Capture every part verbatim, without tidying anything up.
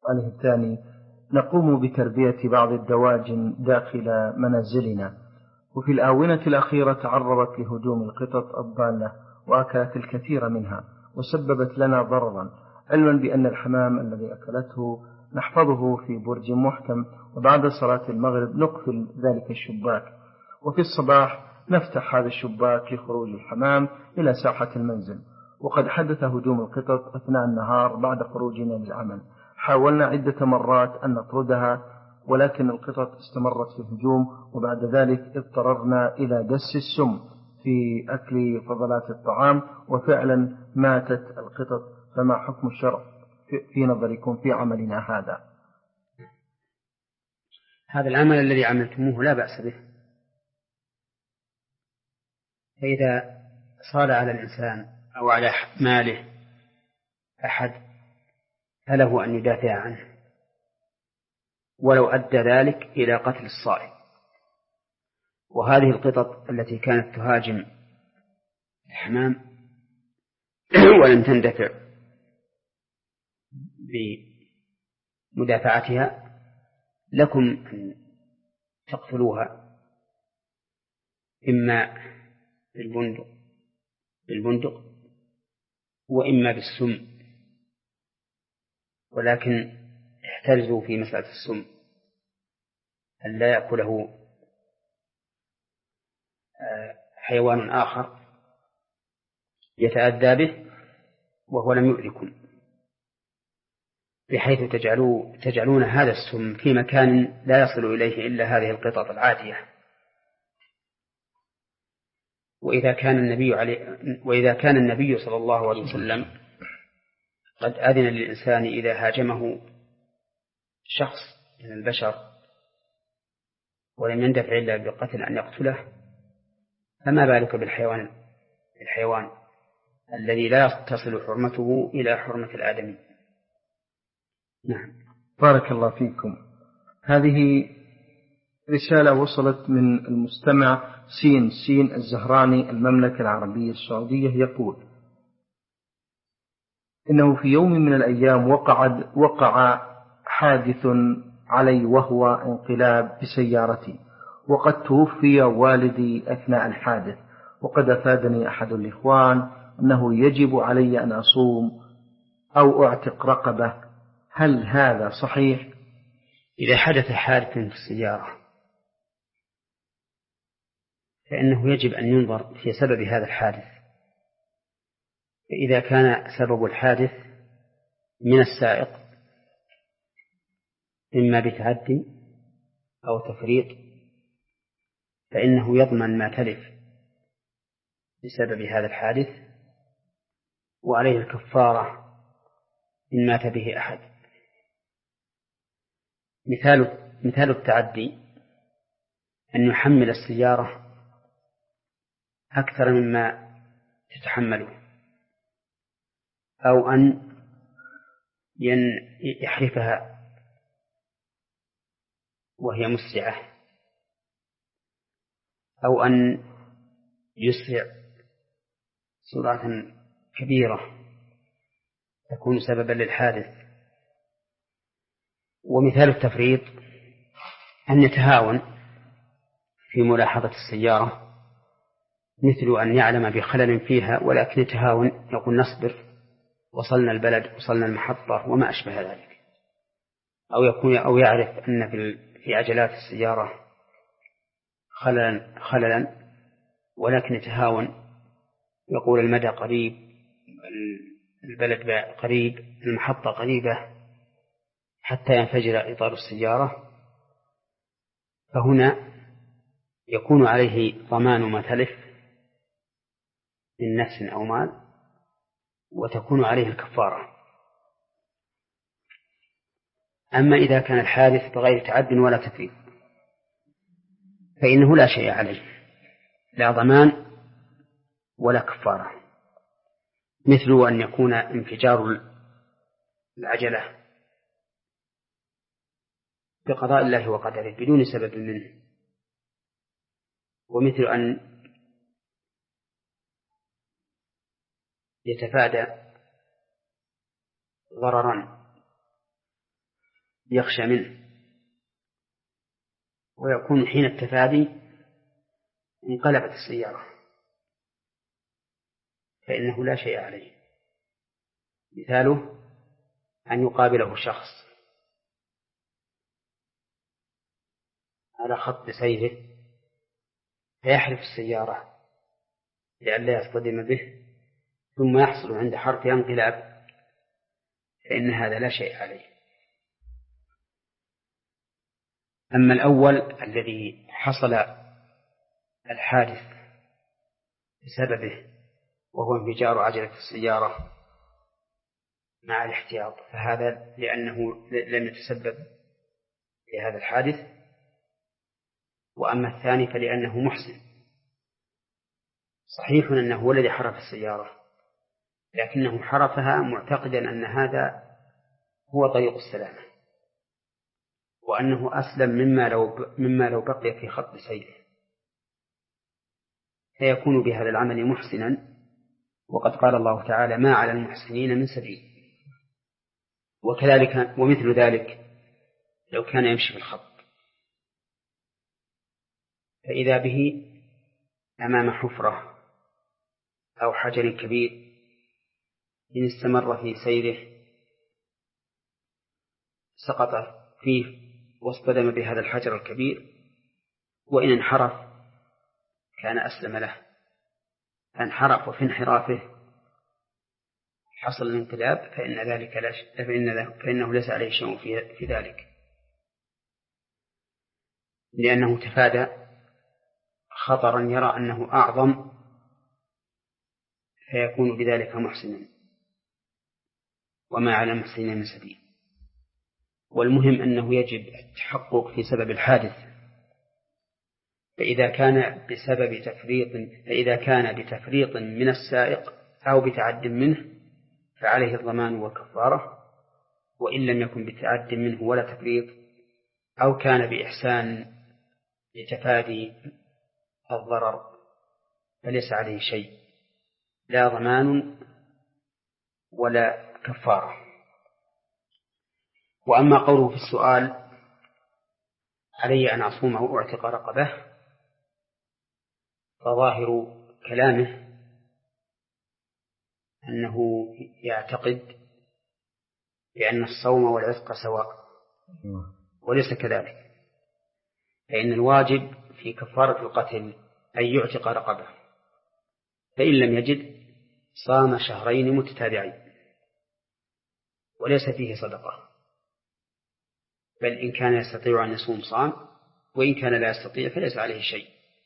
سؤاله الثاني: نقوم بتربية بعض الدواجن داخل منازلنا، وفي الآونة الأخيرة تعرضت لهجوم القطط الضالة وأكلت الكثير منها وسببت لنا ضررا، علما بأن الحمام الذي أكلته نحفظه في برج محكم، وبعد صلاة المغرب نقفل ذلك الشباك، وفي الصباح نفتح هذا الشباك لخروج الحمام إلى ساحة المنزل. وقد حدث هجوم القطط أثناء النهار بعد خروجنا للعمل، حاولنا عدة مرات أن نطردها ولكن القطط استمرت في الهجوم، وبعد ذلك اضطررنا إلى دس السم في أكل فضلات الطعام، وفعلا ماتت القطط. فما حكم الشرع في نظركم في عملنا هذا؟ هذا العمل الذي عملتموه لا بأس به، فإذا صار على الإنسان أو على ماله أحد فله أن يدافع عنه، ولو أدى ذلك إلى قتل الصائل. وهذه القطط التي كانت تهاجم الحمام ولم تندفع بمدافعتها، لكم أن تقتلوها إما بالبندق بالبندق وإما بالسم، ولكن احترزوا في مسألة السم أن لا يأكله حيوان آخر يتأذى به وهو لم يؤذكم، بحيث تجعلوا تجعلون هذا السم في مكان لا يصل إليه إلا هذه القطط العادية. وإذا كان النبي عليه وإذا كان النبي صلى الله عليه وسلم قد أذن للإنسان إذا هاجمه شخص من البشر ولم يندفع إلا بقتل أن يقتله، فما بالك بالحيوان الحيوان الذي لا تصل حرمته إلى حرمة الآدمي. نعم. بارك الله فيكم. هذه رسالة وصلت من المستمع سين سين الزهراني، المملكة العربية السعودية، يقول: إنه في يوم من الأيام وقع, وقع حادث علي وهو انقلاب بسيارتي، وقد توفي والدي أثناء الحادث، وقد أفادني أحد الإخوان أنه يجب علي أن أصوم أو أعتق رقبة، هل هذا صحيح؟ إذا حدث حادث في السيارة فإنه يجب أن ينظر في سبب هذا الحادث، فإذا كان سبب الحادث من السائق إما بتعدي أو تفريط فإنه يضمن ما تلف بسبب هذا الحادث، وعليه الكفارة إن مات به أحد. مثال مثال التعدي أن يحمل السيارة أكثر مما تتحمله، أو أن يحرفها وهي مسرعة، أو أن يسرع سرعة كبيرة تكون سببا للحادث. ومثال التفريط أن يتهاون في ملاحظة السيارة، مثل أن يعلم بخلل فيها ولكن يتهاون، يقول نصبر وصلنا البلد وصلنا المحطة وما أشبه ذلك، أو يكون أو يعرف أن في عجلات السيارة خللا خللا ولكن يتهاون، يقول المدى قريب، البلد قريب، المحطة قريبة، حتى ينفجر إطار السيارة، فهنا يكون عليه ضمان ما تلف من نفس أو مال، وتكون عليه الكفارة. أما إذا كان الحادث بغير تعد ولا تفريط فإنه لا شيء عليه، لا ضمان ولا كفارة، مثل أن يكون انفجار العجلة بقضاء الله وقدره بدون سبب منه، ومثل أن يتفادى ضررا يخشى منه، ويكون حين التفادي انقلبت السيارة فإنه لا شيء عليه. مثاله أن يقابله شخص على خط سيره فيحرف السيارة لئلا يصطدم به، ثم يحصل عند حرفها انقلاب، فإن هذا لا شيء عليه. أما الأول الذي حصل الحادث بسببه وهو انفجار عجلة السيارة مع الاحتياط، فهذا لأنه لم يتسبب في هذا الحادث. وأما الثاني فلأنه محسن، صحيح أنه هو الذي حرف السيارة، لكنه حرفها معتقدا أن هذا هو طريق السلامة، وأنه أسلم مما لو, مما لو بقي في خط سيره، فيكون بهذا العمل محسنا. وقد قال الله تعالى: ما على المحسنين من سبيل. وكذلك ومثل ذلك لو كان يمشي في الخط فإذا به أمام حفرة أو حجر كبير، إن استمر في سيره سقط فيه واصطدم بهذا الحجر الكبير، وإن انحرف كان أسلم له. فانحرف وفي انحرافه حصل الانقلاب، فإن ذلك لا ش... فإن فإنه ليس عليه شيء في... في ذلك، لأنه تفادى خطرا يرى أنه أعظم، فيكون بذلك محسنا. وما على المحسنين من سبيل. والمهم أنه يجب التحقق في سبب الحادث، فإذا كان بسبب تفريط فإذا كان بتفريط من السائق أو بتعد منه فعليه الضمان والكفارة، وإن لم يكن بتعد منه ولا تفريط، أو كان بإحسان لتفادي الضرر، فليس عليه شيء، لا ضمان ولا كفارة. وأما قوله في السؤال: علي أن أصوم أو أعتق رقبة، فظاهر كلامه أنه يعتقد بأن الصوم والعتق سواء، وليس كذلك، فإن الواجب في كفارة القتل أن يعتق رقبة، فإن لم يجد صام شهرين متتابعين، وليس فيه صدقة، بل إن كان يستطيع أن يصوم صام، وإن كان لا يستطيع فليس عليه شيء،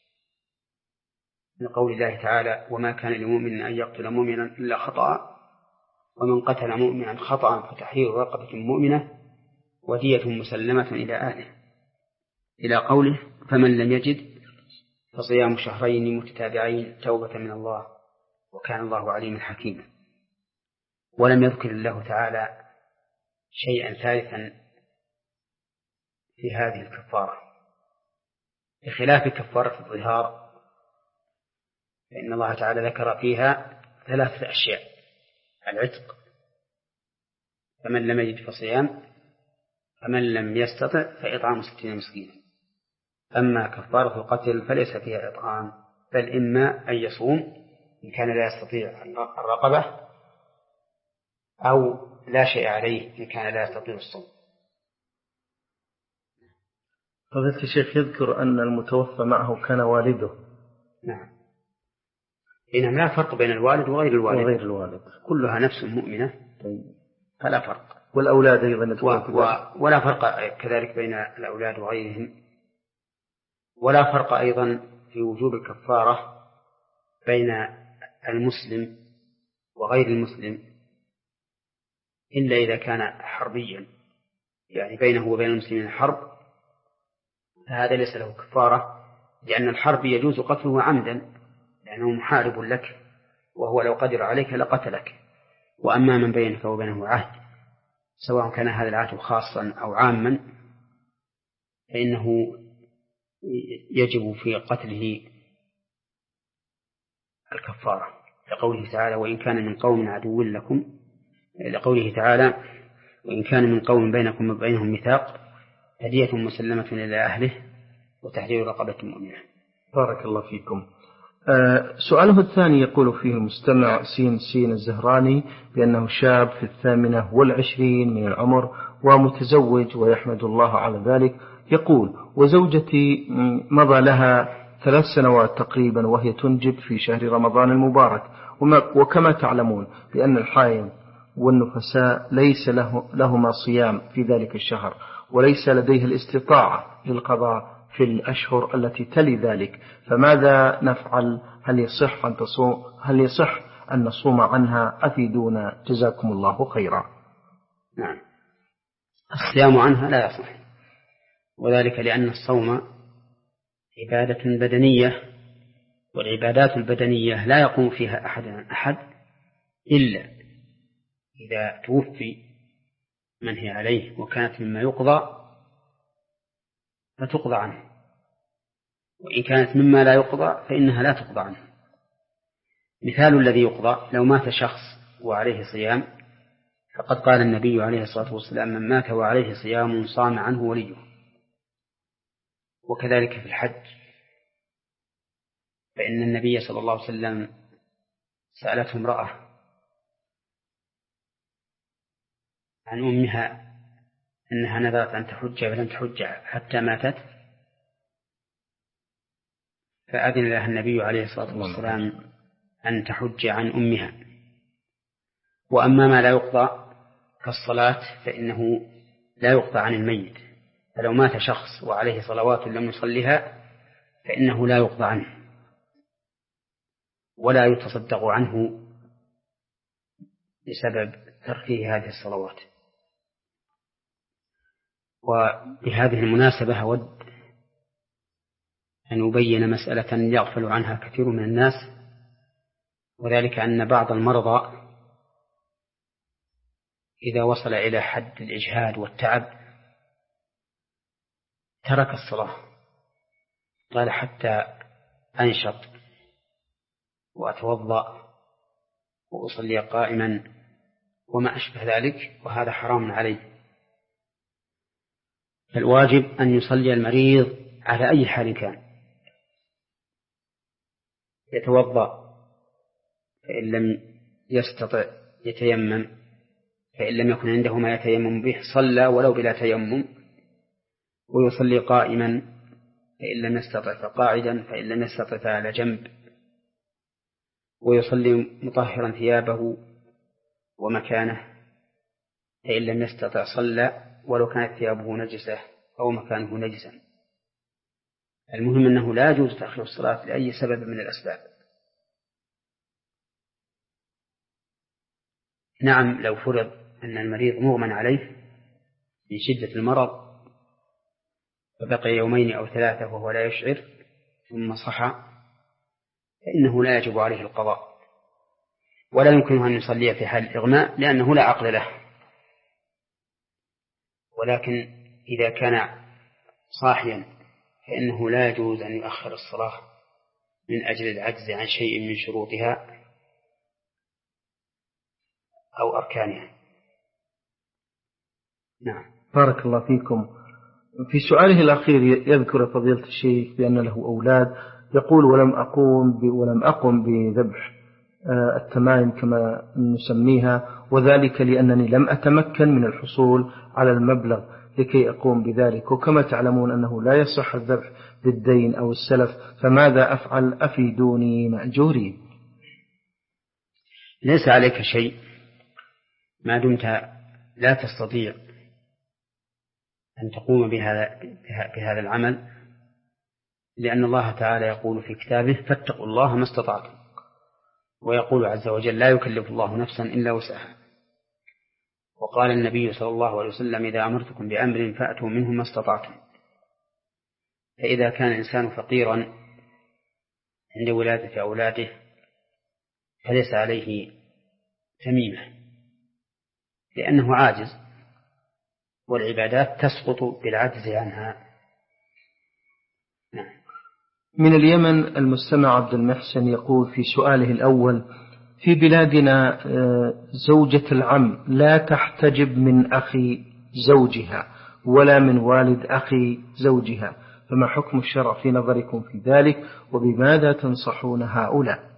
من قول الله تعالى: وما كان لمؤمن أن يقتل مؤمنا إلا خطأ، ومن قتل مؤمنا خطأ فتحرير رقبة مؤمنة ودية مسلمة إلى أهله، إلى قوله: فمن لم يجد فصيام شهرين متتابعين توبة من الله وكان الله عليما حكيما. ولم يذكر الله تعالى شيئا ثالثا في هذه الكفارة، بخلاف كفارة الظهار، فإن الله تعالى ذكر فيها ثلاثة أشياء: العتق، فمن لم يجد فصيام، فمن لم يستطع فإطعام ستين مسكينا. أما كفارة القتل فليس فيها إطعام، بل إما أن يصوم إن كان لا يستطيع الرقبة، أو لا شيء عليه إن كان لا يستطيع الصوم. فضيلة الشيخ يذكر أن المتوفى معه كان والده. نعم، إنهم لا فرق بين الوالد وغير الوالد، وغير الوالد كلها نفس مؤمنة، فلا فرق. والأولاد أيضا و... و... ولا فرق كذلك بين الأولاد وغيرهم، ولا فرق أيضا في وجوب الكفارة بين المسلم وغير المسلم، إلا إذا كان حربيا، يعني بينه وبين المسلمين حرب، فهذا ليس له كفارة، لأن الحرب يجوز قتله عمدا لأنه محارب لك، وهو لو قدر عليك لقتلك. وأما من بينك وبينه عهد، سواء كان هذا العهد خاصا أو عاما، فإنه يجب في قتله الكفارة، لقوله تعالى: وإن كان من قوم عدو لكم، لقوله تعالى: وإن كان من قوم بينكم وبينهم ميثاق هدية مسلمة إلى أهله وتحرير رقبة مؤمنة. بارك الله فيكم. آه سؤاله الثاني يقول فيه المستمع سين سين الزهراني بأنه شاب في الثامنة والعشرين من العمر ومتزوج ويحمد الله على ذلك. يقول: وزوجتي مضى لها ثلاث سنوات تقريبا وهي تنجب في شهر رمضان المبارك، وكما تعلمون بأن الحائض والنفساء ليس له لهما صيام في ذلك الشهر، وليس لديه الاستطاعة للقضاء في الأشهر التي تلي ذلك، فماذا نفعل؟ هل يصح أن تصوم هل يصح أن نصوم عنها؟ أفيدونا جزاكم الله خيرا. نعم، الصيام عنها لا يصح، وذلك لأن الصوم عبادة بدنية، والعبادات البدنية لا يقوم فيها أحد أحد إلا إذا توفي من هي عليه وكانت مما يقضى فتقضى عنه، وإن كانت مما لا يقضى فإنها لا تقضى عنه. مثال الذي يقضى: لو مات شخص وعليه صيام، فقد قال النبي عليه الصلاة والسلام: من مات وعليه صيام صام عنه وليه. وكذلك في الحج، فإن النبي صلى الله عليه وسلم سألته امرأة عن أمها أنها نذرت أن تحج فلم تحج حتى ماتت، فأذن لها النبي عليه الصلاة والسلام أن تحج عن أمها. وأما ما لا يقضى كالصلاة فإنه لا يقضى عن الميت، فلو مات شخص وعليه صلوات لم يصلها فإنه لا يقضى عنه ولا يتصدق عنه بسبب تركه هذه الصلوات. وبهذه المناسبة أود أن أبين مسألة يغفل عنها كثير من الناس، وذلك أن بعض المرضى إذا وصل إلى حد الإجهاد والتعب ترك الصلاة، قال: حتى أنشط وأتوضأ وأصلي قائما وما أشبه ذلك، وهذا حرام عليه. فالواجب أن يصلي المريض على أي حال كان، يتوضأ، فإن لم يستطع يتيمم، فإن لم يكن عنده ما يتيمم به صلى ولو بلا تيمم، ويصلي قائما، فإن لم يستطع فقاعدا، فإن لم يستطع فعلى جنب، ويصلي مطهرا ثيابه ومكانه، فإن لم يستطع صلى ولو كانت ثيابه نجسة أو مكانه نجسا. المهم أنه لا يجوز تأخير الصلاة لأي سبب من الأسباب. نعم، لو فرض أن المريض مغمى عليه من شدة المرض فبقي يومين أو ثلاثة وهو لا يشعر ثم صحى، فإنه لا يجب عليه القضاء، ولا يمكنه أن يصلي في حال الإغماء لأنه لا عقل له. ولكن إذا كان صاحيا فإنه لا يجوز أن يؤخر الصلاة من أجل العجز عن شيء من شروطها أو أركانها. نعم، بارك الله فيكم. في سؤاله الأخير يذكر فضيلة الشيخ بأن له أولاد، يقول: ولم أقوم ولم أقم بذبح التمائم كما نسميها، وذلك لأنني لم أتمكن من الحصول على المبلغ لكي أقوم بذلك، وكما تعلمون أنه لا يصح الذبح بالدين أو السلف، فماذا أفعل؟ أفيدوني مأجورين. ليس عليك شيء ما دمت لا تستطيع أن تقوم بهذا, بهذا العمل، لأن الله تعالى يقول في كتابه: فاتقوا الله ما استطعتم، ويقول عز وجل: لا يكلف الله نفسا إلا وسعها. وقال النبي صلى الله عليه وسلم: إذا أمرتكم بأمر فأتوا منه ما استطعتم. فإذا كان الإنسان فقيرا عند ولادة أولاده فليس عليه تميمة، لأنه عاجز، والعبادات تسقط بالعجز عنها. نعم. من اليمن المستمع عبد المحسن يقول في سؤاله الأول: في بلادنا زوجة العم لا تحتجب من أخي زوجها ولا من والد أخي زوجها، فما حكم الشرع في نظركم في ذلك، وبماذا تنصحون هؤلاء؟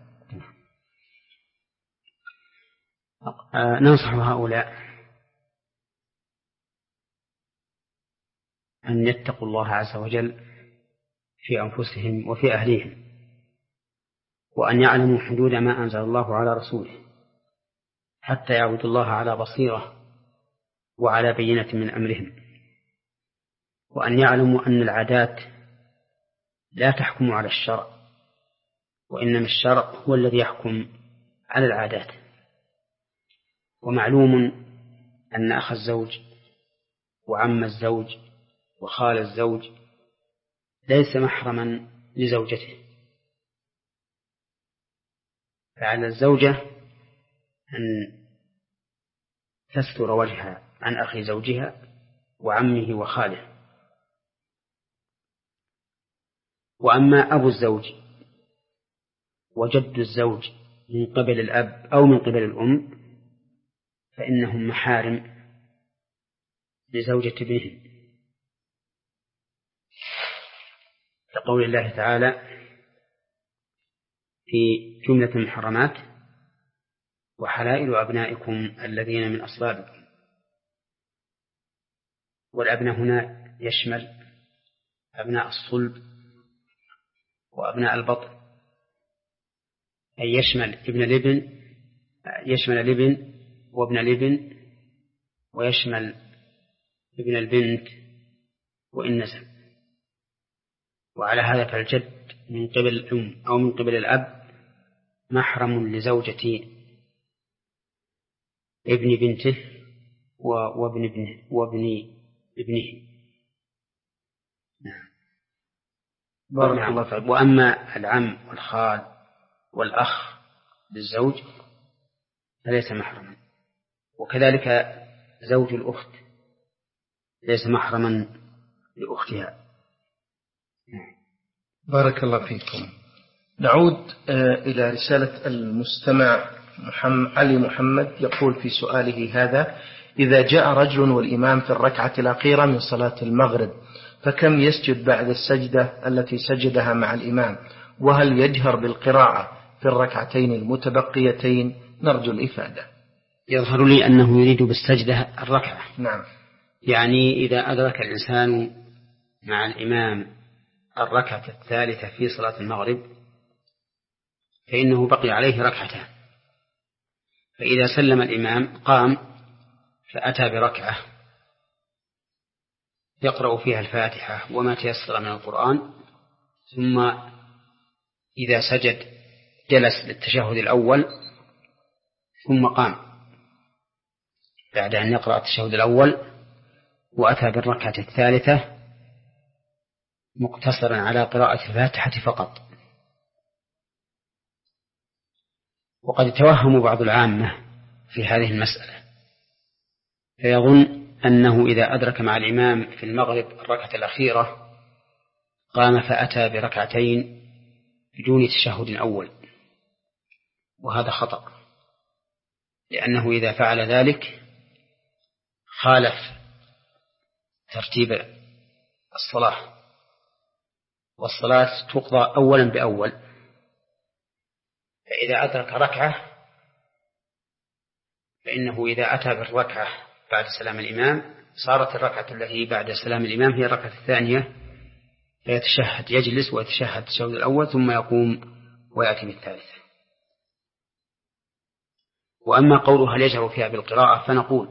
آه ننصح هؤلاء أن يتقوا الله عز وجل في أنفسهم وفي أهليهم، وأن يعلموا حدود ما أنزل الله على رسوله حتى يعبدوا الله على بصيرة وعلى بينة من أمرهم، وأن يعلموا أن العادات لا تحكم على الشرع، وإنما الشرع هو الذي يحكم على العادات. ومعلوم أن أخ الزوج وعم الزوج وخال الزوج ليس محرما لزوجته، فعلى الزوجة أن تستر وجهها عن أخي زوجها وعمه وخاله. وأما أبو الزوج وجد الزوج من قبل الأب أو من قبل الأم فإنهم محارم لزوجة ابنهم، كقول الله تعالى في جملة المحرمات: وحلائل أبنائكم الذين من أصلابكم. والأبناء هنا يشمل أبناء الصلب وأبناء البطن، أي يشمل ابن الابن، يشمل الابن وابن الابن، ويشمل ابن البنت وإن نسب. وعلى هذا فالجد من قبل الأم أو من قبل الأب محرم لزوجة ابن بنته وابن ابنه وابن ابنه. نعم. بارك الله فيك. وأما العم والخال والأخ للزوج فليس محرما، وكذلك زوج الأخت ليس محرما لأختها. بارك الله فيكم. نعود إلى رسالة المستمع محمد علي محمد، يقول في سؤاله هذا: إذا جاء رجل والإمام في الركعة الأخيرة من صلاة المغرب فكم يسجد بعد السجدة التي سجدها مع الإمام، وهل يجهر بالقراءة في الركعتين المتبقيتين؟ نرجو الإفادة. يظهر لي أنه يريد بالسجدة الركعة. نعم، يعني إذا أدرك الإنسان مع الإمام الركعة الثالثة في صلاة المغرب فإنه بقي عليه ركعتان، فإذا سلم الإمام قام فأتى بركعة يقرأ فيها الفاتحة وما تيسر من القرآن، ثم إذا سجد جلس للتشهد الأول ثم قام بعد أن يقرأ التشهد الأول وأتى بالركعة الثالثة مقتصرا على قراءة الفاتحة فقط. وقد توهم بعض العامة في هذه المسألة فيظن أنه إذا أدرك مع الإمام في المغرب الركعة الأخيرة قام فأتى بركعتين بدون تشهد أول، وهذا خطأ، لأنه إذا فعل ذلك خالف ترتيب الصلاة، والصلاة تقضى أولا بأول. فإذا أدرك ركعة فإنه إذا أتى بالركعة بعد سلام الإمام صارت الركعة التي بعد سلام الإمام هي الركعة الثانية، فيتشهد، يجلس ويتشهد التشهد الأول ثم يقوم ويأتي بالثالثة. وأما قوله هل يجهر فيها بالقراءة فنقول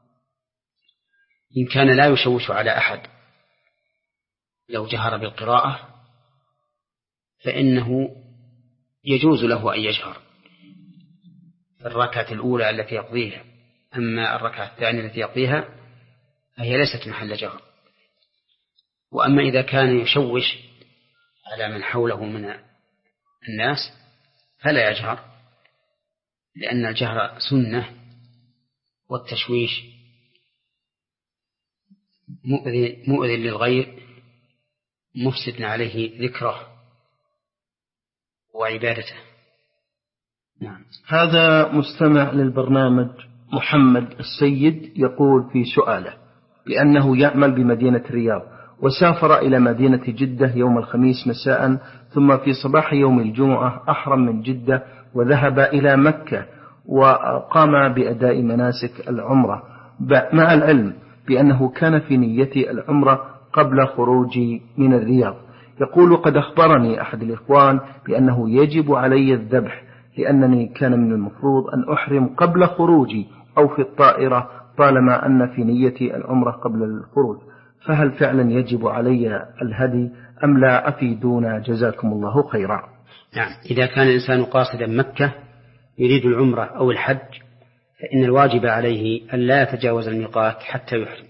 إن كان لا يشوش على أحد لو جهر بالقراءة فإنه يجوز له أن يجهر في الركعة الأولى التي يقضيها، أما الركعة الثانية التي يقضيها فهي ليست محل جهر. وأما إذا كان يشوش على من حوله من الناس فلا يجهر، لأن الجهر سنة والتشويش مؤذي, مؤذي للغير مفسد عليه ذكره وعبادته. نعم. هذا مستمع للبرنامج محمد السيد يقول في سؤاله بأنه يعمل بمدينة الرياض وسافر إلى مدينة جدة يوم الخميس مساء، ثم في صباح يوم الجمعة أحرم من جدة وذهب إلى مكة وقام بأداء مناسك العمرة، مع العلم بأنه كان في نية العمرة قبل خروجي من الرياض. يقول قد أخبرني أحد الإخوان بأنه يجب علي الذبح لأنني كان من المفروض أن أحرم قبل خروجي أو في الطائرة طالما أن في نيتي العمرة قبل الخروج، فهل فعلا يجب علي الهدي أم لا؟ أفيدونا جزاكم الله خيرا. نعم، إذا كان الإنسان قاصدا مكة يريد العمرة أو الحج فإن الواجب عليه أن لا يتجاوز الميقات حتى يحرم،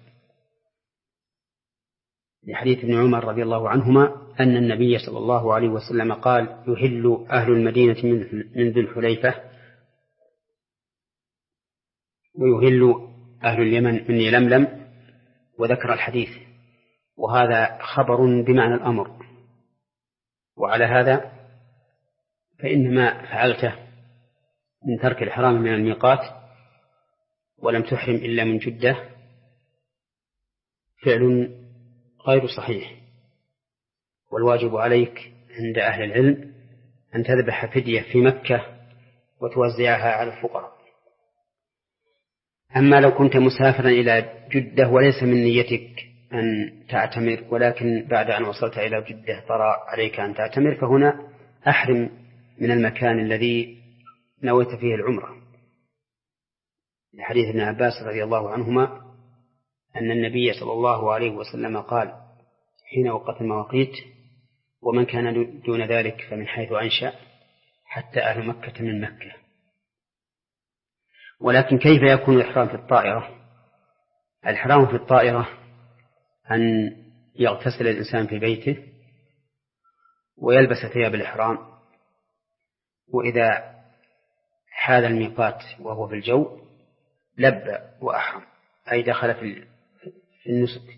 لحديث ابن عمر رضي الله عنهما أن النبي صلى الله عليه وسلم قال يهل أهل المدينة من ذي الحليفة ويهل أهل اليمن من يلملم، وذكر الحديث، وهذا خبر بمعنى الأمر. وعلى هذا فإن ما فعلته من ترك الإحرام من الميقات ولم تحرم إلا من جدة فعل غير صحيح، والواجب عليك عند أهل العلم أن تذبح فدية في مكة وتوزعها على الفقراء. أما لو كنت مسافرا إلى جدة وليس من نيتك أن تعتمر، ولكن بعد أن وصلت إلى جدة طرأ عليك أن تعتمر، فهنا أحرم من المكان الذي نويت فيه العمرة، لحديث ابن عباس رضي الله عنهما أن النبي صلى الله عليه وسلم قال حين وقت المواقيت ومن كان دون ذلك فمن حيث أنشأ حتى أهل مكة من مكة. ولكن كيف يكون الإحرام في الطائرة؟ الإحرام في الطائرة أن يغتسل الإنسان في بيته ويلبس ثياب الإحرام، وإذا حال الميقات وهو في الجو لبى وأحرم، أي دخل في النسك.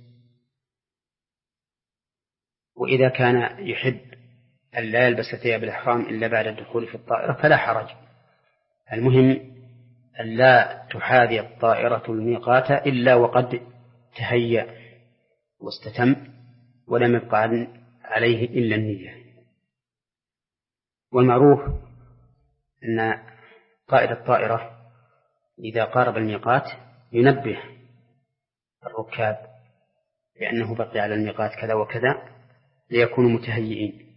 وإذا كان يحب أن لا يلبس ثياب الإحرام إلا بعد الدخول في الطائرة فلا حرج، المهم أن لا تحاذي الطائرة الميقات إلا وقد تهيأ واستتم ولم يبقى عليه إلا النية. والمعروف أن قائد الطائرة إذا قارب الميقات ينبه الركاب لأنه بقي على الميقات كذا وكذا ليكونوا متهيئين.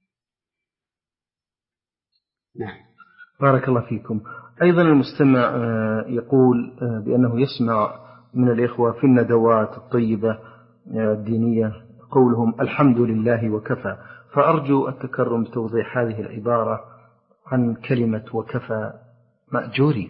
نعم. بارك الله فيكم. أيضا المستمع يقول بأنه يسمع من الإخوة في الندوات الطيبة الدينية قولهم الحمد لله وكفى، فأرجو التكرم بتوضيح هذه العبارة عن كلمة وكفى مأجوري.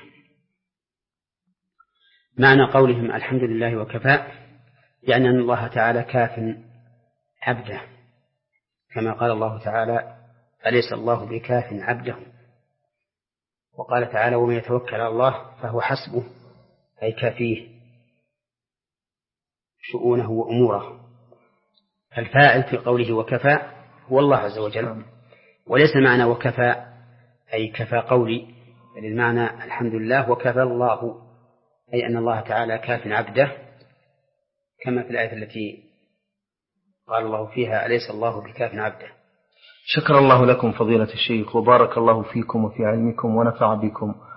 معنى قولهم الحمد لله وكفى يعني أن الله تعالى كاف عبده، كما قال الله تعالى أليس الله بكاف عبده، وقال تعالى ومن يتوكل على الله فهو حسبه، أي كافيه شؤونه وأموره. فالفاعل في قوله وكفى هو الله عز وجل، وليس معنى وكفى أي كفى قولي، بل المعنى الحمد لله وكفى الله، أي أن الله تعالى كاف عبده، كما في الآية التي قال الله فيها أليس الله بكاف عبده. شكر الله لكم فضيلة الشيخ وبارك الله فيكم وفي علمكم ونفع بكم.